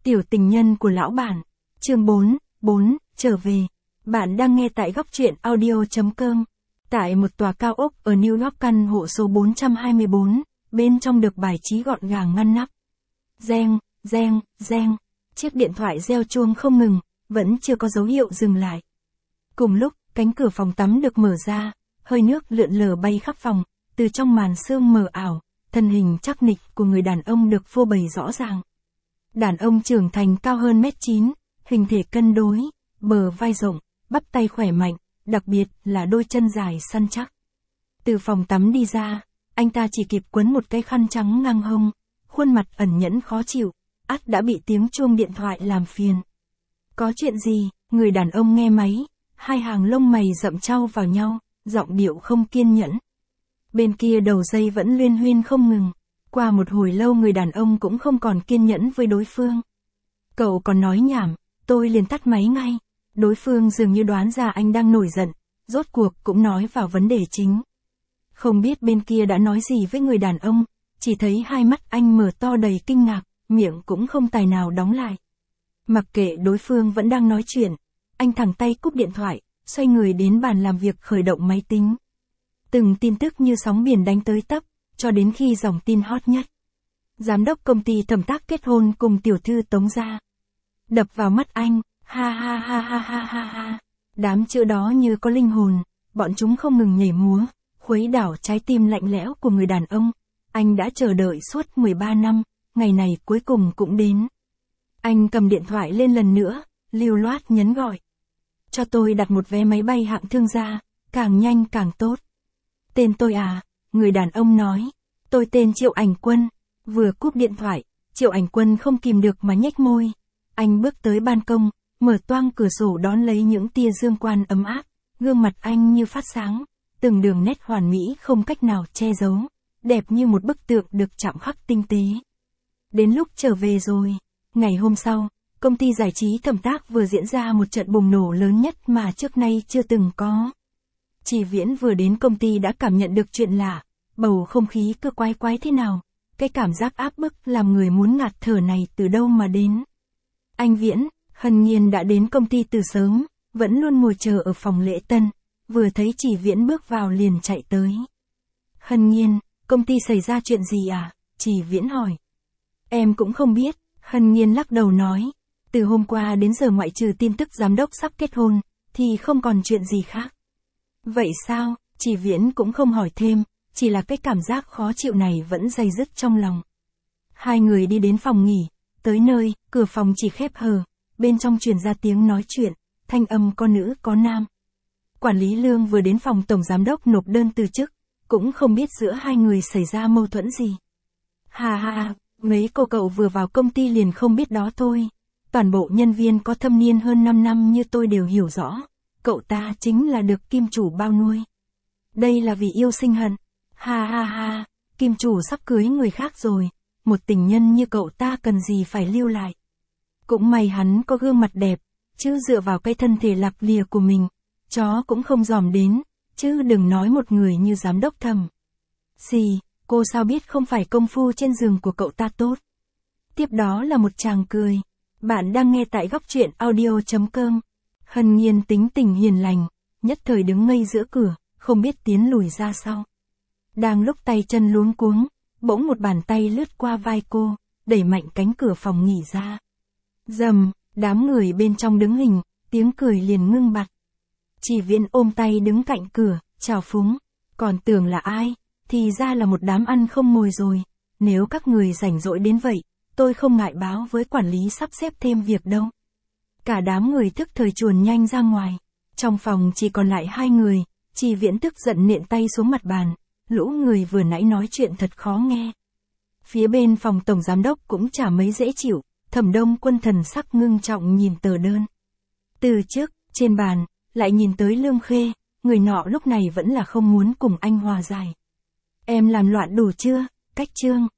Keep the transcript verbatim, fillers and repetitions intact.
Tiểu tình nhân của lão bản. Chương bốn, bốn, trở về. Bạn đang nghe tại góc truyện audio chấm com. Tại một tòa cao ốc ở New York, căn hộ số bốn trăm hai mươi bốn, bên trong được bài trí gọn gàng ngăn nắp. Reng, reng, reng. Chiếc điện thoại reo chuông không ngừng, vẫn chưa có dấu hiệu dừng lại. Cùng lúc, cánh cửa phòng tắm được mở ra, hơi nước lượn lờ bay khắp phòng, từ trong màn sương mờ ảo, thân hình chắc nịch của người đàn ông được phô bày rõ ràng. Đàn ông trưởng thành cao hơn mét chín, hình thể cân đối, bờ vai rộng, bắp tay khỏe mạnh, đặc biệt là đôi chân dài săn chắc. Từ phòng tắm đi ra, anh ta chỉ kịp quấn một cái khăn trắng ngang hông, khuôn mặt ẩn nhẫn khó chịu, ắt đã bị tiếng chuông điện thoại làm phiền. Có chuyện gì? Người đàn ông nghe máy, hai hàng lông mày rậm chau vào nhau, giọng điệu không kiên nhẫn. Bên kia đầu dây vẫn luyên huyên không ngừng. Qua một hồi lâu người đàn ông cũng không còn kiên nhẫn với đối phương. Cậu còn nói nhảm, tôi liền tắt máy ngay. Đối phương dường như đoán ra anh đang nổi giận, rốt cuộc cũng nói vào vấn đề chính. Không biết bên kia đã nói gì với người đàn ông, chỉ thấy hai mắt anh mở to đầy kinh ngạc, miệng cũng không tài nào đóng lại. Mặc kệ đối phương vẫn đang nói chuyện, anh thẳng tay cúp điện thoại, xoay người đến bàn làm việc khởi động máy tính. Từng tin tức như sóng biển đánh tới tấp, cho đến khi dòng tin hot nhất. Giám đốc công ty thẩm tác kết hôn cùng tiểu thư Tống gia. Đập vào mắt anh, ha ha ha ha ha ha ha. Đám chữ đó như có linh hồn, bọn chúng không ngừng nhảy múa, khuấy đảo trái tim lạnh lẽo của người đàn ông. Anh đã chờ đợi suốt mười ba năm, ngày này cuối cùng cũng đến. Anh cầm điện thoại lên lần nữa, lưu loát nhấn gọi. Cho tôi đặt một vé máy bay hạng thương gia, càng nhanh càng tốt. Tên tôi à? Người đàn ông nói, tôi tên Triệu Ảnh Quân. Vừa cúp điện thoại, Triệu Ảnh Quân không kìm được mà nhếch môi. Anh bước tới ban công, mở toang cửa sổ đón lấy những tia dương quang ấm áp, gương mặt anh như phát sáng, từng đường nét hoàn mỹ không cách nào che giấu, đẹp như một bức tượng được chạm khắc tinh tế. Đến lúc trở về rồi. Ngày hôm sau, công ty giải trí Thẩm Tác vừa diễn ra một trận bùng nổ lớn nhất mà trước nay chưa từng có. Chỉ Viễn vừa đến công ty đã cảm nhận được chuyện lạ, bầu không khí cứ quái quái thế nào, cái cảm giác áp bức làm người muốn ngạt thở này từ đâu mà đến. Anh Viễn, Hân Nhiên đã đến công ty từ sớm, vẫn luôn ngồi chờ ở phòng lễ tân, vừa thấy Chỉ Viễn bước vào liền chạy tới. Hân Nhiên, công ty xảy ra chuyện gì à? Chỉ Viễn hỏi. Em cũng không biết, Hân Nhiên lắc đầu nói, từ hôm qua đến giờ ngoại trừ tin tức giám đốc sắp kết hôn, thì không còn chuyện gì khác. Vậy sao? Chỉ Viễn cũng không hỏi thêm, chỉ là cái cảm giác khó chịu này vẫn day dứt trong lòng. Hai người đi đến phòng nghỉ, tới nơi, cửa phòng chỉ khép hờ, bên trong truyền ra tiếng nói chuyện, thanh âm có nữ có nam. Quản lý Lương vừa đến phòng tổng giám đốc nộp đơn từ chức, cũng không biết giữa hai người xảy ra mâu thuẫn gì. Hà hà, mấy cô cậu vừa vào công ty liền không biết đó thôi. Toàn bộ nhân viên có thâm niên hơn năm năm như tôi đều hiểu rõ. Cậu ta chính là được kim chủ bao nuôi. Đây là vì yêu sinh hận. Ha ha ha, kim chủ sắp cưới người khác rồi. Một tình nhân như cậu ta cần gì phải lưu lại. Cũng may hắn có gương mặt đẹp, chứ dựa vào cái thân thể lạc lìa của mình, chó cũng không dòm đến, chứ đừng nói một người như giám đốc Thẩm. Xì, cô sao biết không phải công phu trên giường của cậu ta tốt. Tiếp đó là một tràng cười. Bạn đang nghe tại góc truyện audio chấm com. Hân Nhiên tính tình hiền lành, nhất thời đứng ngây giữa cửa, không biết tiến lùi ra sau. Đang lúc tay chân luống cuống, bỗng một bàn tay lướt qua vai cô, đẩy mạnh cánh cửa phòng nghỉ ra. Rầm, đám người bên trong đứng hình, tiếng cười liền ngưng bặt. Chỉ Viễn ôm tay đứng cạnh cửa, chào phúng, còn tưởng là ai, thì ra là một đám ăn không mồi rồi. Nếu các người rảnh rỗi đến vậy, tôi không ngại báo với quản lý sắp xếp thêm việc đâu. Cả đám người thức thời chuồn nhanh ra ngoài. Trong phòng chỉ còn lại hai người, Chỉ Viễn tức giận nện tay xuống mặt bàn. Lũ người vừa nãy nói chuyện thật khó nghe. Phía bên phòng tổng giám đốc cũng chả mấy dễ chịu, Thẩm Đông Quân thần sắc ngưng trọng nhìn tờ đơn. Từ trước, trên bàn, lại nhìn tới Lương Khê, người nọ lúc này vẫn là không muốn cùng anh hòa giải. Em làm loạn đủ chưa? Cách chương.